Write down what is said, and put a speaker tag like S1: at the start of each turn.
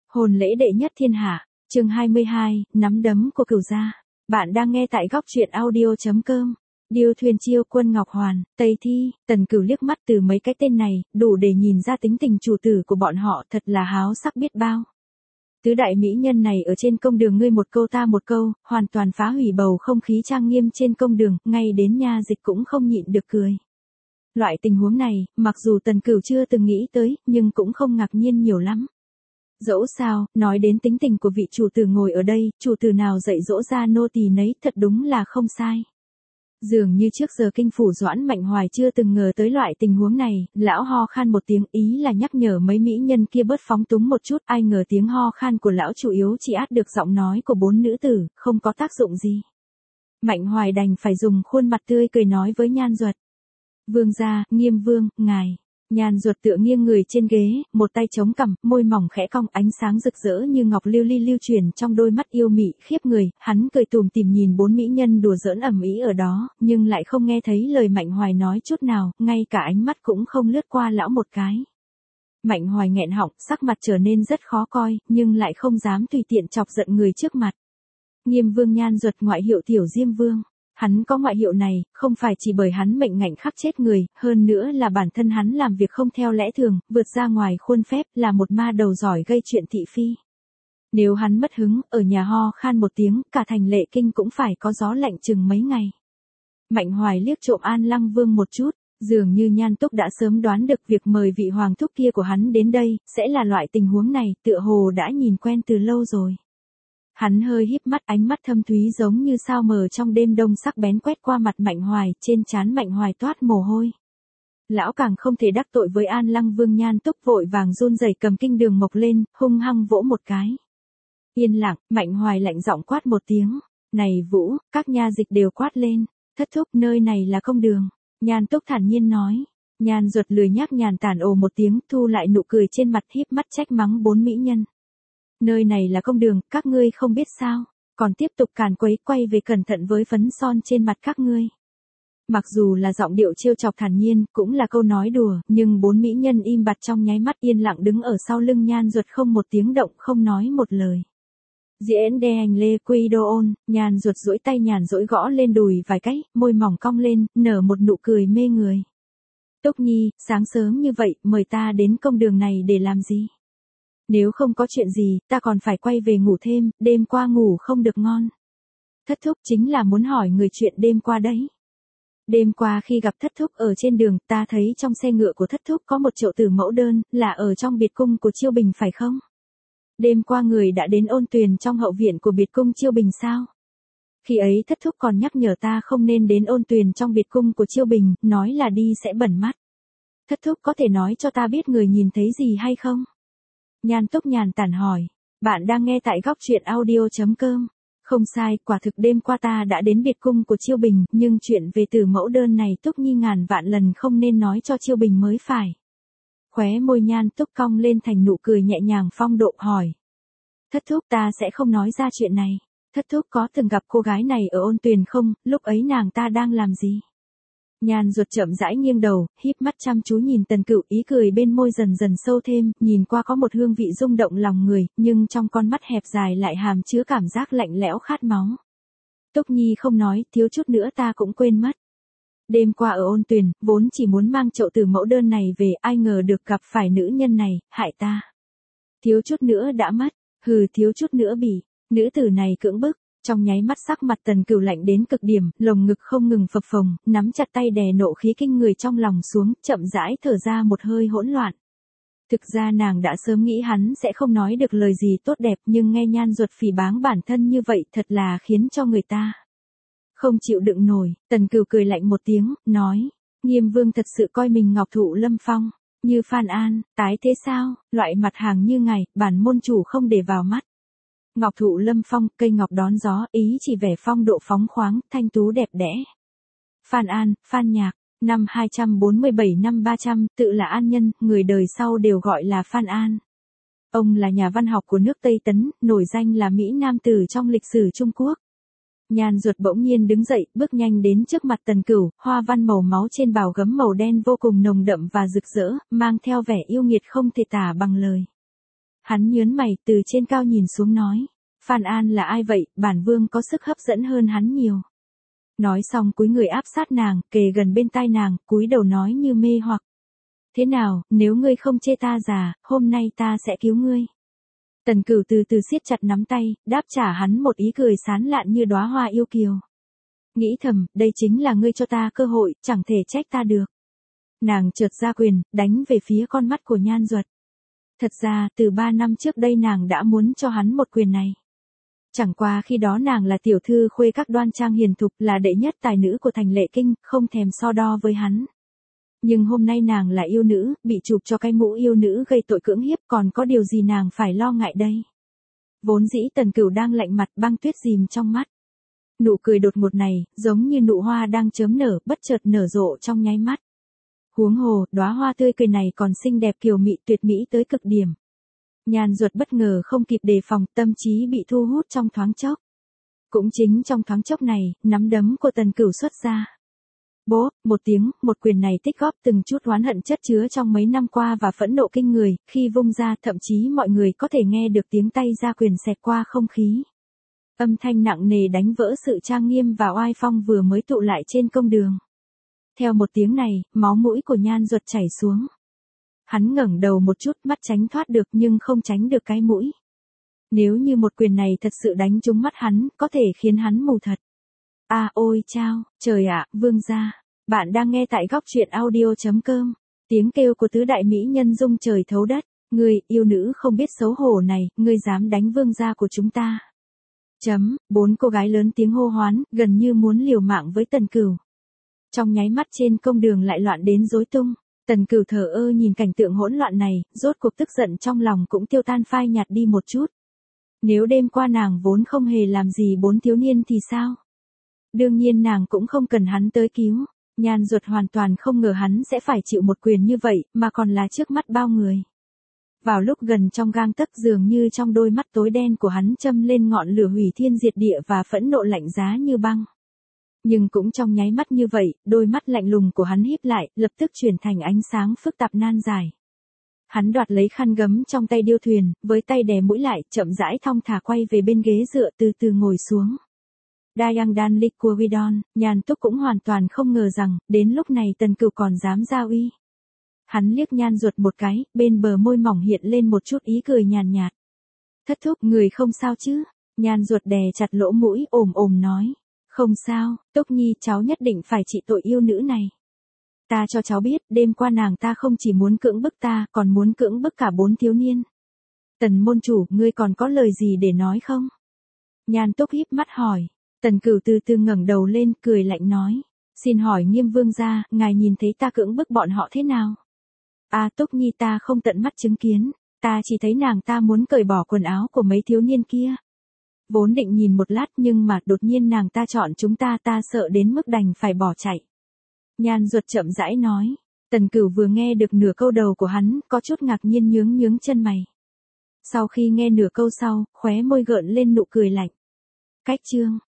S1: Hôn lễ đệ nhất thiên hạ, chương 22, nắm đấm của cửu gia. Bạn đang nghe tại góc truyện audio.com. Điêu thuyền chiêu quân Ngọc Hoàn, Tây Thi, Tần Cửu liếc mắt từ mấy cái tên này, đủ để nhìn ra tính tình chủ tử của bọn họ thật là háo sắc biết bao. Tứ đại mỹ nhân này ở trên công đường ngươi một câu ta một câu, hoàn toàn phá hủy bầu không khí trang nghiêm trên công đường, ngay đến nha dịch cũng không nhịn được cười. Loại tình huống này, mặc dù Tần Cửu chưa từng nghĩ tới, nhưng cũng không ngạc nhiên nhiều lắm. Dẫu sao, nói đến tính tình của vị chủ tử ngồi ở đây, chủ tử nào dạy dỗ ra nô tỳ nấy thật đúng là không sai. Dường như trước giờ kinh phủ Doãn Mạnh Hoài chưa từng ngờ tới loại tình huống này, lão ho khan một tiếng ý là nhắc nhở mấy mỹ nhân kia bớt phóng túng một chút, ai ngờ tiếng ho khan của lão chủ yếu chỉ át được giọng nói của bốn nữ tử, không có tác dụng gì. Mạnh Hoài đành phải dùng khuôn mặt tươi cười nói với Nhan Duật. Vương gia, Nghiêm vương, ngài. Nhan Duật tựa nghiêng người trên ghế, một tay chống cằm, môi mỏng khẽ cong, ánh sáng rực rỡ như ngọc lưu ly lưu truyền trong đôi mắt yêu mị khiếp người, hắn cười tủm tỉm nhìn bốn mỹ nhân đùa giỡn ầm ĩ ở đó, nhưng lại không nghe thấy lời Mạnh Hoài nói chút nào, ngay cả ánh mắt cũng không lướt qua lão một cái. Mạnh Hoài nghẹn họng, sắc mặt trở nên rất khó coi, nhưng lại không dám tùy tiện chọc giận người trước mặt. Nghiêm vương Nhan Duật, ngoại hiệu Tiểu Diêm Vương. Hắn có ngoại hiệu này, không phải chỉ bởi hắn mệnh ngạnh khắc chết người, hơn nữa là bản thân hắn làm việc không theo lẽ thường, vượt ra ngoài khuôn phép, là một ma đầu giỏi gây chuyện thị phi. Nếu hắn mất hứng, ở nhà ho khan một tiếng, cả thành Lệ Kinh cũng phải có gió lạnh chừng mấy ngày. Mạnh Hoài liếc trộm An Lăng Vương một chút, dường như Nhan Túc đã sớm đoán được việc mời vị hoàng thúc kia của hắn đến đây, sẽ là loại tình huống này, tựa hồ đã nhìn quen từ lâu rồi. Hắn hơi híp mắt, ánh mắt thâm thúy giống như sao mờ trong đêm đông sắc bén quét qua mặt Mạnh Hoài, trên trán Mạnh Hoài toát mồ hôi. Lão càng không thể đắc tội với An Lăng Vương. Nhan Túc vội vàng run rẩy cầm kinh đường mộc lên, hung hăng vỗ một cái. Yên lặng, Mạnh Hoài lạnh giọng quát một tiếng. Này Vũ, các nha dịch đều quát lên. Thất thúc, nơi này là công đường. Nhan Túc thản nhiên nói. Nhan Duật lười nhác nhàn tản ồ một tiếng, thu lại nụ cười trên mặt, híp mắt trách mắng bốn mỹ nhân. Nơi này là công đường, các ngươi không biết sao, còn tiếp tục càn quấy, quay về cẩn thận với phấn son trên mặt các ngươi. Mặc dù là giọng điệu trêu chọc thản nhiên, cũng là câu nói đùa, nhưng bốn mỹ nhân im bặt trong nháy mắt, yên lặng đứng ở sau lưng Nhan Duật không một tiếng động, không nói một lời. Diễn đe hành lê quy đô ôn, Nhan Duật duỗi tay nhàn rỗi gõ lên đùi vài cái, môi mỏng cong lên, nở một nụ cười mê người. Túc Nhi, sáng sớm như vậy, mời ta đến công đường này để làm gì? Nếu không có chuyện gì, ta còn phải quay về ngủ thêm, đêm qua ngủ không được ngon. Thất thúc chính là muốn hỏi người chuyện đêm qua đấy. Đêm qua khi gặp thất thúc ở trên đường, ta thấy trong xe ngựa của thất thúc có một chậu tử mẫu đơn, là ở trong biệt cung của Chiêu Bình phải không? Đêm qua người đã đến ôn tuyền trong hậu viện của biệt cung Chiêu Bình sao? Khi ấy thất thúc còn nhắc nhở ta không nên đến ôn tuyền trong biệt cung của Chiêu Bình, nói là đi sẽ bẩn mắt. Thất thúc có thể nói cho ta biết người nhìn thấy gì hay không? Nhan Túc nhàn tản hỏi. Bạn đang nghe tại góc truyện audio.com. Không sai, quả thực đêm qua ta đã đến biệt cung của Chiêu Bình, nhưng chuyện về tử mẫu đơn này Túc Nhi ngàn vạn lần không nên nói cho Chiêu Bình mới phải. Khóe môi Nhan Túc cong lên thành nụ cười nhẹ nhàng phong độ hỏi. Thất thúc, ta sẽ không nói ra chuyện này. Thất thúc có từng gặp cô gái này ở ôn tuyền không, lúc ấy nàng ta đang làm gì? Nhan Duật chậm rãi nghiêng đầu, híp mắt chăm chú nhìn Tần Cửu, ý cười bên môi dần dần sâu thêm, nhìn qua có một hương vị rung động lòng người, nhưng trong con mắt hẹp dài lại hàm chứa cảm giác lạnh lẽo khát máu. Túc Nhi không nói, thiếu chút nữa ta cũng quên mất. Đêm qua ở ôn tuyền, vốn chỉ muốn mang chậu tử mẫu đơn này về, ai ngờ được gặp phải nữ nhân này, hại ta. Thiếu chút nữa đã mất, thiếu chút nữa bị, nữ tử này cưỡng bức. Trong nháy mắt sắc mặt Tần Cửu lạnh đến cực điểm, lồng ngực không ngừng phập phồng, nắm chặt tay đè nộ khí kinh người trong lòng xuống, chậm rãi thở ra một hơi hỗn loạn. Thực ra nàng đã sớm nghĩ hắn sẽ không nói được lời gì tốt đẹp, nhưng nghe Nhan Duật phỉ báng bản thân như vậy thật là khiến cho người ta không chịu đựng nổi. Tần Cửu cười lạnh một tiếng, nói, Nghiêm vương thật sự coi mình Ngọc Thụ Lâm Phong, như Phan An, tái thế sao, loại mặt hàng như ngài, bản môn chủ không để vào mắt. Ngọc Thụ Lâm Phong, cây ngọc đón gió, ý chỉ vẻ phong độ phóng khoáng, thanh tú đẹp đẽ. Phan An, Phan Nhạc, năm 247 năm 300, tự là An Nhân, người đời sau đều gọi là Phan An. Ông là nhà văn học của nước Tây Tấn, nổi danh là Mỹ Nam tử trong lịch sử Trung Quốc. Nhan Duật bỗng nhiên đứng dậy, bước nhanh đến trước mặt Tần Cửu, hoa văn màu máu trên bào gấm màu đen vô cùng nồng đậm và rực rỡ, mang theo vẻ yêu nghiệt không thể tả bằng lời. Hắn nhớn mày từ trên cao nhìn xuống nói. Phan An là ai vậy, bản vương có sức hấp dẫn hơn hắn nhiều. Nói xong cúi người áp sát nàng, kề gần bên tai nàng, cúi đầu nói như mê hoặc. Thế nào, nếu ngươi không chê ta già, hôm nay ta sẽ cứu ngươi. Tần Cửu từ từ siết chặt nắm tay, đáp trả hắn một ý cười sán lạn như đóa hoa yêu kiều. Nghĩ thầm, đây chính là ngươi cho ta cơ hội, chẳng thể trách ta được. Nàng chợt ra quyền, đánh về phía con mắt của Nhan Duật. Thật ra, từ 3 năm trước đây nàng đã muốn cho hắn một quyền này. Chẳng qua khi đó nàng là tiểu thư khuê các đoan trang hiền thục, là đệ nhất tài nữ của thành Lệ Kinh, không thèm so đo với hắn. Nhưng hôm nay nàng là yêu nữ, bị chụp cho cái mũ yêu nữ gây tội cưỡng hiếp, còn có điều gì nàng phải lo ngại đây. Vốn dĩ Tần Cửu đang lạnh mặt, băng tuyết rìm trong mắt. Nụ cười đột ngột này, giống như nụ hoa đang chớm nở, bất chợt nở rộ trong nháy mắt. Huống hồ, đóa hoa tươi cười này còn xinh đẹp kiều mị tuyệt mỹ tới cực điểm. Nhan Duật bất ngờ không kịp đề phòng, tâm trí bị thu hút trong thoáng chốc. Cũng chính trong thoáng chốc này, nắm đấm của Tần Cửu xuất ra. Bố, một tiếng, một quyền này tích góp từng chút oán hận chất chứa trong mấy năm qua và phẫn nộ kinh người, khi vung ra thậm chí mọi người có thể nghe được tiếng tay ra quyền xẹt qua không khí. Âm thanh nặng nề đánh vỡ sự trang nghiêm và oai phong vừa mới tụ lại trên công đường. Theo một tiếng này, máu mũi của Nhan Duật chảy xuống. Hắn ngẩng đầu một chút, mắt tránh thoát được nhưng không tránh được cái mũi. Nếu như một quyền này thật sự đánh trúng mắt hắn, có thể khiến hắn mù thật. À ôi chao, trời ạ, vương gia. Bạn đang nghe tại góc truyện audio.com. Tiếng kêu của tứ đại mỹ nhân rung trời thấu đất. Ngươi, yêu nữ không biết xấu hổ này, ngươi dám đánh vương gia của chúng ta. 4 cô gái lớn tiếng hô hoán, gần như muốn liều mạng với Tần Cửu. Trong nháy mắt trên công đường lại loạn đến rối tung. Tần Cửu thờ ơ nhìn cảnh tượng hỗn loạn này, rốt cuộc tức giận trong lòng cũng tiêu tan phai nhạt đi một chút. Nếu đêm qua nàng vốn không hề làm gì 4 thiếu niên thì sao? Đương nhiên nàng cũng không cần hắn tới cứu. Nhan Duật hoàn toàn không ngờ hắn sẽ phải chịu một quyền như vậy, mà còn là trước mắt bao người. Vào lúc gần trong gang tấc, dường như trong đôi mắt tối đen của hắn châm lên ngọn lửa hủy thiên diệt địa và phẫn nộ lạnh giá như băng. Nhưng cũng trong nháy mắt như vậy, đôi mắt lạnh lùng của hắn híp lại, lập tức chuyển thành ánh sáng phức tạp nan giải. Hắn đoạt lấy khăn gấm trong tay điêu thuyền, với tay đè mũi lại, chậm rãi thong thả quay về bên ghế dựa, từ từ ngồi xuống. Dayang Dan Liquidon, Nhan Túc cũng hoàn toàn không ngờ rằng, đến lúc này Tần Cửu còn dám ra uy. Hắn liếc Nhan Duật một cái, bên bờ môi mỏng hiện lên một chút ý cười nhàn nhạt. Thất thúc, người không sao chứ? Nhan Duật đè chặt lỗ mũi, ồm ồm nói. Không sao, Túc Nhi, cháu nhất định phải trị tội yêu nữ này. Ta cho cháu biết, đêm qua nàng ta không chỉ muốn cưỡng bức ta, còn muốn cưỡng bức cả 4 thiếu niên. Tần môn chủ, ngươi còn có lời gì để nói không? Nhan Túc híp mắt hỏi. Tần Cửu từ từ ngẩng đầu lên, cười lạnh nói. Xin hỏi Nghiêm vương gia, ngài nhìn thấy ta cưỡng bức bọn họ thế nào? À Túc Nhi, ta không tận mắt chứng kiến, ta chỉ thấy nàng ta muốn cởi bỏ quần áo của mấy thiếu niên kia. Vốn định nhìn một lát nhưng mà đột nhiên nàng ta chọn chúng ta sợ đến mức đành phải bỏ chạy. Nhan Duật chậm rãi nói. Tần Cửu vừa nghe được nửa câu đầu của hắn, có chút ngạc nhiên nhướng chân mày. Sau khi nghe nửa câu sau, khóe môi gợn lên nụ cười lạnh. Cách chương.